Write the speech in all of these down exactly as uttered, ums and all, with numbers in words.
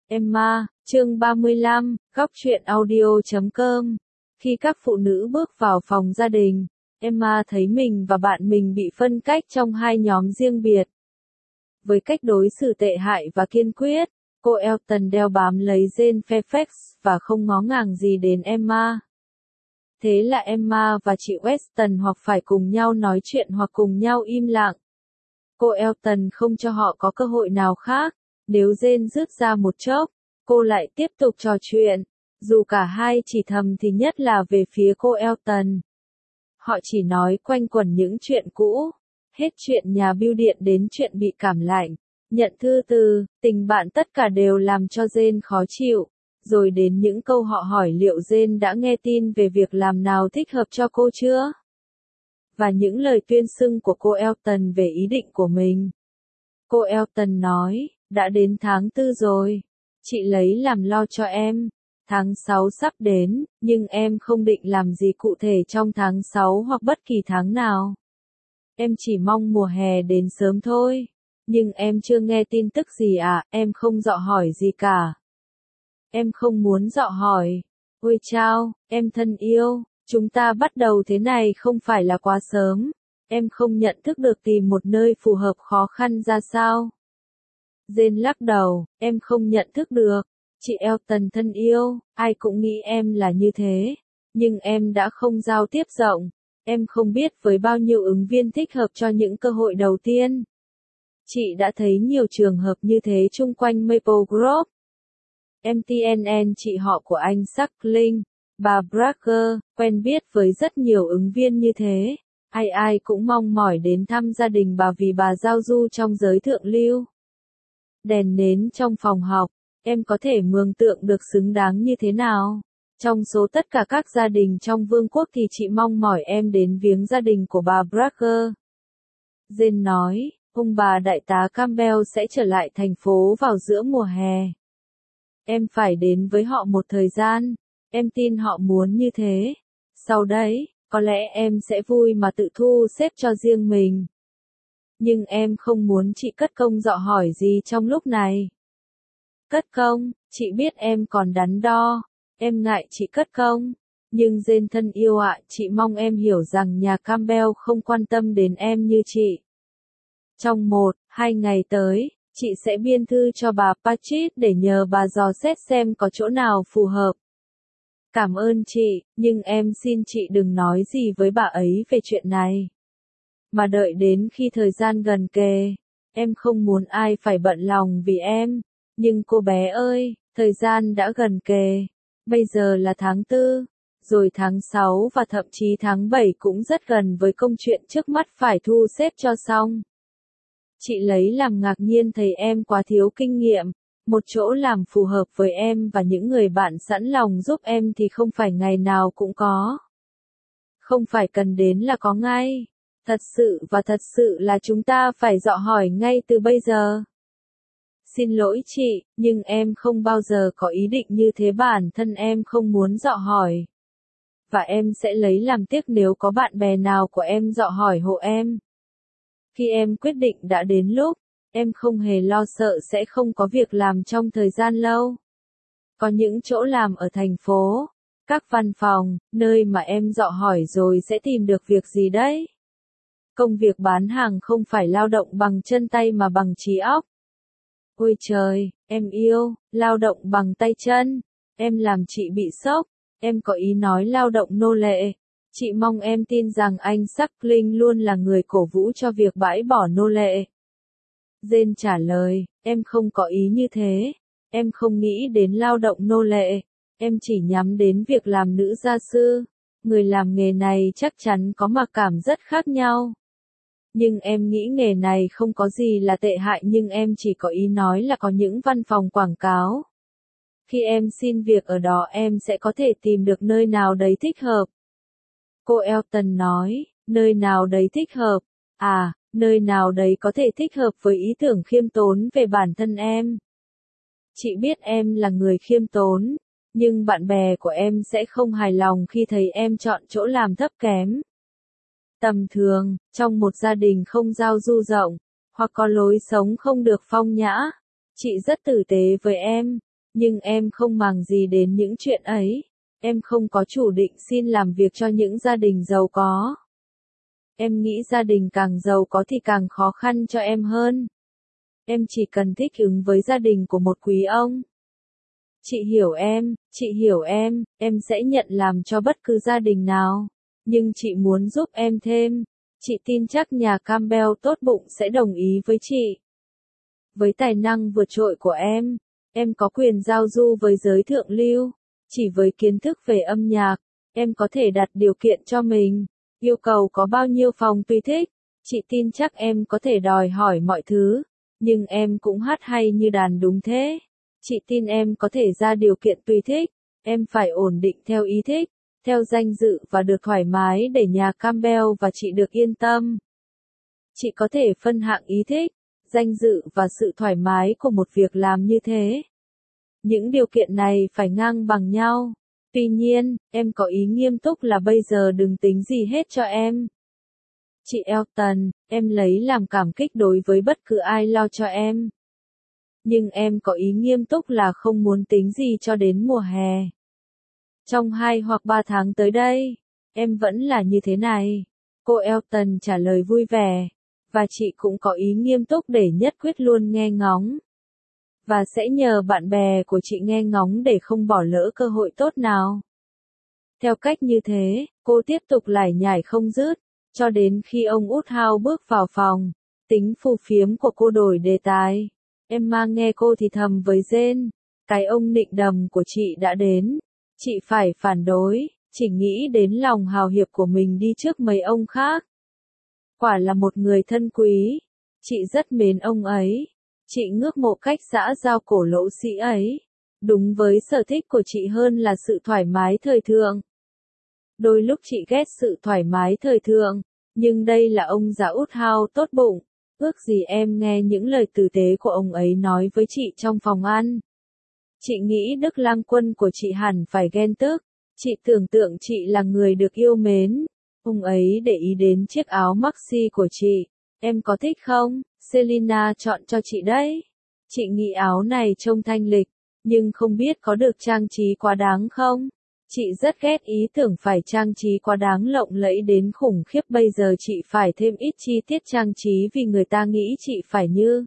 Emma, chương ba mươi lăm, góc truyện audio chấm com. Khi các phụ nữ bước vào phòng gia đình, Emma thấy mình và bạn mình bị phân cách trong hai nhóm riêng biệt. Với cách đối xử tệ hại và kiên quyết, cô Elton đeo bám lấy Jane Fairfax và không ngó ngàng gì đến Emma. Thế là Emma và chị Weston hoặc phải cùng nhau nói chuyện hoặc cùng nhau im lặng. Cô Elton không cho họ có cơ hội nào khác. Nếu Jane rước ra một chốc, cô lại tiếp tục trò chuyện, dù cả hai chỉ thầm thì nhất là về phía cô Elton. Họ chỉ nói quanh quẩn những chuyện cũ, hết chuyện nhà bưu điện đến chuyện bị cảm lạnh, nhận thư từ, tình bạn, tất cả đều làm cho Jane khó chịu, rồi đến những câu họ hỏi liệu Jane đã nghe tin về việc làm nào thích hợp cho cô chưa? Và những lời tuyên xưng của cô Elton về ý định của mình. Cô Elton nói, đã đến tháng tư rồi. Chị lấy làm lo cho em. Tháng sáu sắp đến, nhưng em không định làm gì cụ thể trong tháng sáu hoặc bất kỳ tháng nào. Em chỉ mong mùa hè đến sớm thôi. Nhưng em chưa nghe tin tức gì à, em không dò hỏi gì cả. Em không muốn dò hỏi. Ôi chao, em thân yêu, chúng ta bắt đầu thế này không phải là quá sớm. Em không nhận thức được tìm một nơi phù hợp khó khăn ra sao. Jane lắc đầu, em không nhận thức được. Chị Elton thân yêu, ai cũng nghĩ em là như thế. Nhưng em đã không giao tiếp rộng. Em không biết với bao nhiêu ứng viên thích hợp cho những cơ hội đầu tiên. Chị đã thấy nhiều trường hợp như thế chung quanh Maple Grove. em tê en en, chị họ của anh Suckling, bà Bragger, quen biết với rất nhiều ứng viên như thế. Ai ai cũng mong mỏi đến thăm gia đình bà vì bà giao du trong giới thượng lưu. Đèn nến trong phòng học, em có thể mường tượng được xứng đáng như thế nào. Trong số tất cả các gia đình trong vương quốc thì chị mong mỏi em đến viếng gia đình của bà Bragger. Jane nói, ông bà đại tá Campbell sẽ trở lại thành phố vào giữa mùa hè. Em phải đến với họ một thời gian, em tin họ muốn như thế. Sau đấy, có lẽ em sẽ vui mà tự thu xếp cho riêng mình. Nhưng em không muốn chị cất công dò hỏi gì trong lúc này. Cất công, chị biết em còn đắn đo, em ngại chị cất công. Nhưng Jane thân yêu ạ, chị mong em hiểu rằng nhà Campbell không quan tâm đến em như chị. Trong một, hai ngày tới, chị sẽ biên thư cho bà Patchett để nhờ bà dò xét xem có chỗ nào phù hợp. Cảm ơn chị, nhưng em xin chị đừng nói gì với bà ấy về chuyện này. Mà đợi đến khi thời gian gần kề. Em không muốn ai phải bận lòng vì em. Nhưng cô bé ơi, thời gian đã gần kề. Bây giờ là tháng tư, rồi tháng sáu và thậm chí tháng bảy cũng rất gần với công chuyện trước mắt phải thu xếp cho xong. Chị lấy làm ngạc nhiên thấy em quá thiếu kinh nghiệm. Một chỗ làm phù hợp với em và những người bạn sẵn lòng giúp em thì không phải ngày nào cũng có. Không phải cần đến là có ngay. Thật sự và thật sự là chúng ta phải dò hỏi ngay từ bây giờ. Xin lỗi chị, nhưng em không bao giờ có ý định như thế, bản thân em không muốn dò hỏi. Và em sẽ lấy làm tiếc nếu có bạn bè nào của em dò hỏi hộ em. Khi em quyết định đã đến lúc, em không hề lo sợ sẽ không có việc làm trong thời gian lâu. Có những chỗ làm ở thành phố, các văn phòng, nơi mà em dò hỏi rồi sẽ tìm được việc gì đấy. Công việc bán hàng không phải lao động bằng chân tay mà bằng trí óc. Ôi trời, em yêu, lao động bằng tay chân. Em làm chị bị sốc. Em có ý nói lao động nô lệ. Chị mong em tin rằng anh Suckling luôn là người cổ vũ cho việc bãi bỏ nô lệ. Jane trả lời, em không có ý như thế. Em không nghĩ đến lao động nô lệ. Em chỉ nhắm đến việc làm nữ gia sư. Người làm nghề này chắc chắn có mặc cảm rất khác nhau. Nhưng em nghĩ nghề này không có gì là tệ hại, nhưng em chỉ có ý nói là có những văn phòng quảng cáo. Khi em xin việc ở đó em sẽ có thể tìm được nơi nào đấy thích hợp. Cô Elton nói, nơi nào đấy thích hợp. À, nơi nào đấy có thể thích hợp với ý tưởng khiêm tốn về bản thân em. Chị biết em là người khiêm tốn, nhưng bạn bè của em sẽ không hài lòng khi thấy em chọn chỗ làm thấp kém. Tầm thường, trong một gia đình không giao du rộng, hoặc có lối sống không được phong nhã. Chị rất tử tế với em. Nhưng em không màng gì đến những chuyện ấy. Em không có chủ định xin làm việc cho những gia đình giàu có. Em nghĩ gia đình càng giàu có thì càng khó khăn cho em hơn. Em chỉ cần thích ứng với gia đình của một quý ông. Chị hiểu em, chị hiểu em, em sẽ nhận làm cho bất cứ gia đình nào. Nhưng chị muốn giúp em thêm. Chị tin chắc nhà Campbell tốt bụng sẽ đồng ý với chị. Với tài năng vượt trội của em, em có quyền giao du với giới thượng lưu. Chỉ với kiến thức về âm nhạc, em có thể đặt điều kiện cho mình. Yêu cầu có bao nhiêu phòng tùy thích. Chị tin chắc em có thể đòi hỏi mọi thứ. Nhưng em cũng hát hay như đàn đúng thế. Chị tin em có thể ra điều kiện tùy thích. Em phải ổn định theo ý thích, theo danh dự và được thoải mái để nhà Campbell và chị được yên tâm. Chị có thể phân hạng ý thích, danh dự và sự thoải mái của một việc làm như thế. Những điều kiện này phải ngang bằng nhau. Tuy nhiên, em có ý nghiêm túc là bây giờ đừng tính gì hết cho em. Chị Elton, em lấy làm cảm kích đối với bất cứ ai lo cho em. Nhưng em có ý nghiêm túc là không muốn tính gì cho đến mùa hè. Trong hai hoặc ba tháng tới đây, em vẫn là như thế này. Cô Elton trả lời vui vẻ. Và chị cũng có ý nghiêm túc để nhất quyết luôn nghe ngóng. Và sẽ nhờ bạn bè của chị nghe ngóng để không bỏ lỡ cơ hội tốt nào. Theo cách như thế, cô tiếp tục lải nhải không dứt, cho đến khi ông Woodhouse bước vào phòng. Tính phù phiếm của cô đổi đề tài. Emma nghe cô thì thầm với Jane. Cái ông nịnh đầm của chị đã đến. Chị phải phản đối, chỉ nghĩ đến lòng hào hiệp của mình đi trước mấy ông khác. Quả là một người thân quý. Chị rất mến ông ấy. Chị ngước mộ cách xã giao cổ lỗ sĩ ấy. Đúng với sở thích của chị hơn là sự thoải mái thời thượng. Đôi lúc chị ghét sự thoải mái thời thượng, nhưng đây là ông già Woodhouse tốt bụng. Ước gì em nghe những lời tử tế của ông ấy nói với chị trong phòng ăn. Chị nghĩ Đức Lang Quân của chị hẳn phải ghen tức. Chị tưởng tượng chị là người được yêu mến. Ông ấy để ý đến chiếc áo maxi của chị. Em có thích không? Selina chọn cho chị đấy. Chị nghĩ áo này trông thanh lịch, nhưng không biết có được trang trí quá đáng không? Chị rất ghét ý tưởng phải trang trí quá đáng lộng lẫy đến khủng khiếp, bây giờ chị phải thêm ít chi tiết trang trí vì người ta nghĩ chị phải như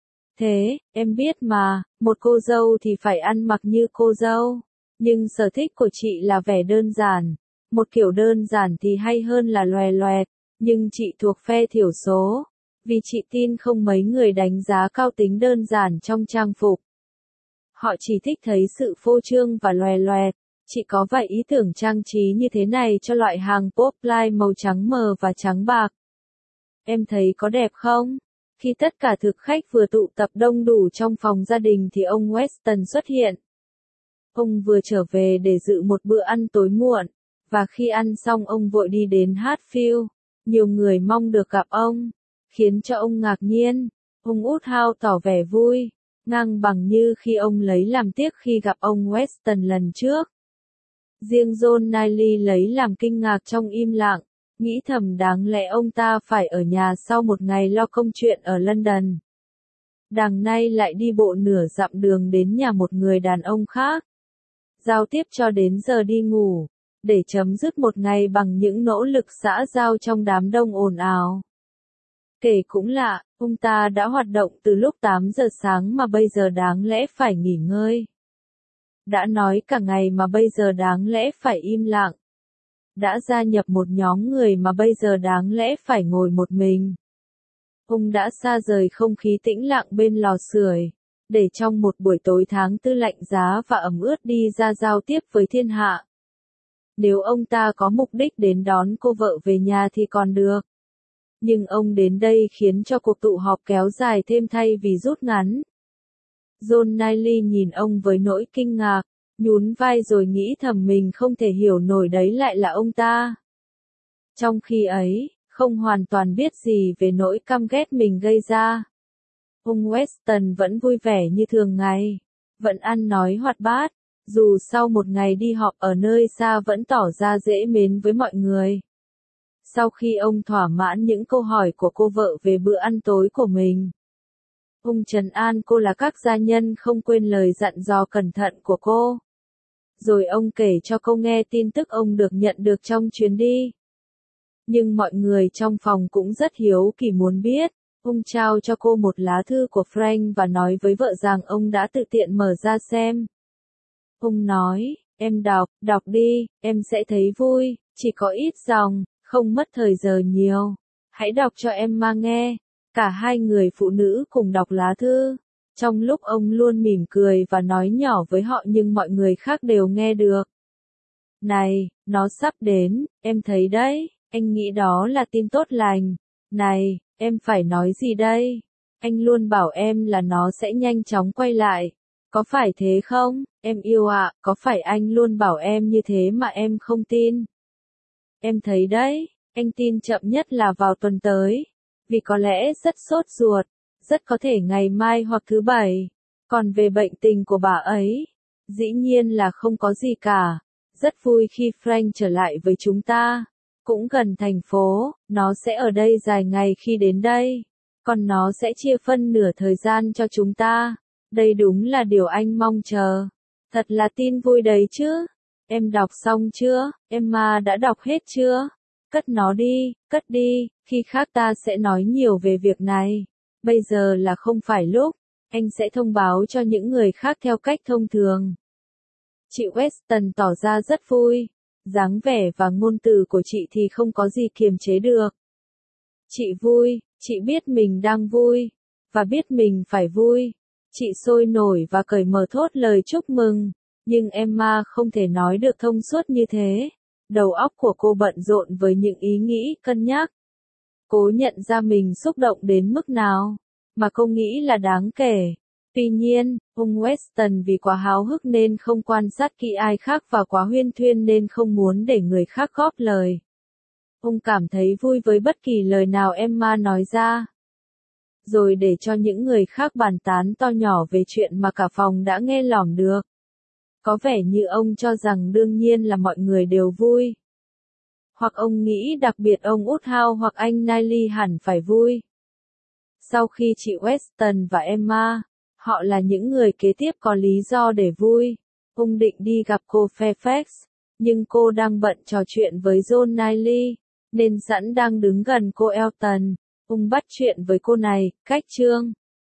thế, em biết mà, một cô dâu thì phải ăn mặc như cô dâu. Nhưng sở thích của chị là vẻ đơn giản. Một kiểu đơn giản thì hay hơn là loè loẹt, nhưng chị thuộc phe thiểu số. Vì chị tin không mấy người đánh giá cao tính đơn giản trong trang phục. Họ chỉ thích thấy sự phô trương và loè loẹt. Chị có vài ý tưởng trang trí như thế này cho loại hàng pop line màu trắng mờ và trắng bạc. Em thấy có đẹp không? Khi tất cả thực khách vừa tụ tập đông đủ trong phòng gia đình thì ông Weston xuất hiện. Ông vừa trở về để dự một bữa ăn tối muộn, và khi ăn xong ông vội đi đến Hatfield. Nhiều người mong được gặp ông, khiến cho ông ngạc nhiên. Ông Woodhouse tỏ vẻ vui, ngang bằng như khi ông lấy làm tiếc khi gặp ông Weston lần trước. Riêng John Knightley lấy làm kinh ngạc trong im lặng, nghĩ thầm đáng lẽ ông ta phải ở nhà sau một ngày lo công chuyện ở London. Đằng nay lại đi bộ nửa dặm đường đến nhà một người đàn ông khác. Giao tiếp cho đến giờ đi ngủ, để chấm dứt một ngày bằng những nỗ lực xã giao trong đám đông ồn ào. Kể cũng lạ, ông ta đã hoạt động từ lúc tám giờ sáng mà bây giờ đáng lẽ phải nghỉ ngơi. Đã nói cả ngày mà bây giờ đáng lẽ phải im lặng. Đã gia nhập một nhóm người mà bây giờ đáng lẽ phải ngồi một mình. Ông đã xa rời không khí tĩnh lặng bên lò sưởi, để trong một buổi tối tháng tư lạnh giá và ẩm ướt đi ra giao tiếp với thiên hạ. Nếu ông ta có mục đích đến đón cô vợ về nhà thì còn được. Nhưng ông đến đây khiến cho cuộc tụ họp kéo dài thêm thay vì rút ngắn. John Knightley nhìn ông với nỗi kinh ngạc, nhún vai rồi nghĩ thầm mình không thể hiểu nổi đấy lại là ông ta. Trong khi ấy, không hoàn toàn biết gì về nỗi căm ghét mình gây ra. Ông Weston vẫn vui vẻ như thường ngày, vẫn ăn nói hoạt bát, dù sau một ngày đi họp ở nơi xa vẫn tỏ ra dễ mến với mọi người. Sau khi ông thỏa mãn những câu hỏi của cô vợ về bữa ăn tối của mình, Ông trấn an cô là các gia nhân không quên lời dặn dò cẩn thận của cô. Rồi ông kể cho cô nghe tin tức ông được nhận được trong chuyến đi. Nhưng mọi người trong phòng cũng rất hiếu kỳ muốn biết. Ông trao cho cô một lá thư của Frank và nói với vợ rằng ông đã tự tiện mở ra xem. Ông nói, em đọc, đọc đi, em sẽ thấy vui, chỉ có ít dòng, không mất thời giờ nhiều. Hãy đọc cho Emma nghe. Cả hai người phụ nữ cùng đọc lá thư. Trong lúc ông luôn mỉm cười và nói nhỏ với họ nhưng mọi người khác đều nghe được. Này, nó sắp đến, em thấy đấy, anh nghĩ đó là tin tốt lành. Này, em phải nói gì đây? Anh luôn bảo em là nó sẽ nhanh chóng quay lại. Có phải thế không, em yêu ạ, có phải anh luôn bảo em như thế mà em không tin? Em thấy đấy, anh tin chậm nhất là vào tuần tới. Vì có lẽ rất sốt ruột, rất có thể ngày mai hoặc thứ bảy. Còn về bệnh tình của bà ấy, dĩ nhiên là không có gì cả. Rất vui khi Frank trở lại với chúng ta. Cũng gần thành phố, nó sẽ ở đây dài ngày khi đến đây. Còn nó sẽ chia phân nửa thời gian cho chúng ta. Đây đúng là điều anh mong chờ. Thật là tin vui đấy chứ. Em đọc xong chưa? Emma đã đọc hết chưa? Cất nó đi, cất đi, khi khác ta sẽ nói nhiều về việc này. Bây giờ là không phải lúc. Anh sẽ thông báo cho những người khác theo cách thông thường. Chị Weston tỏ ra rất vui. Dáng vẻ và ngôn từ của chị thì không có gì kiềm chế được. Chị vui, chị biết mình đang vui. Và biết mình phải vui. Chị sôi nổi và cởi mở thốt lời chúc mừng. Nhưng Emma không thể nói được thông suốt như thế. Đầu óc của cô bận rộn với những ý nghĩ, cân nhắc. Cô nhận ra mình xúc động đến mức nào, mà cô nghĩ là đáng kể. Tuy nhiên, ông Weston vì quá háo hức nên không quan sát kỹ ai khác và quá huyên thuyên nên không muốn để người khác góp lời. Ông cảm thấy vui với bất kỳ lời nào Emma nói ra. Rồi để cho những người khác bàn tán to nhỏ về chuyện mà cả phòng đã nghe lỏm được. Có vẻ như ông cho rằng đương nhiên là mọi người đều vui. Hoặc ông nghĩ đặc biệt ông Woodhouse hoặc anh Knightley hẳn phải vui. Sau khi chị Weston và Emma, họ là những người kế tiếp có lý do để vui. Ông định đi gặp cô Fairfax, nhưng cô đang bận trò chuyện với John Knightley, nên sẵn đang đứng gần cô Elton. Ông bắt chuyện với cô này, cách chương.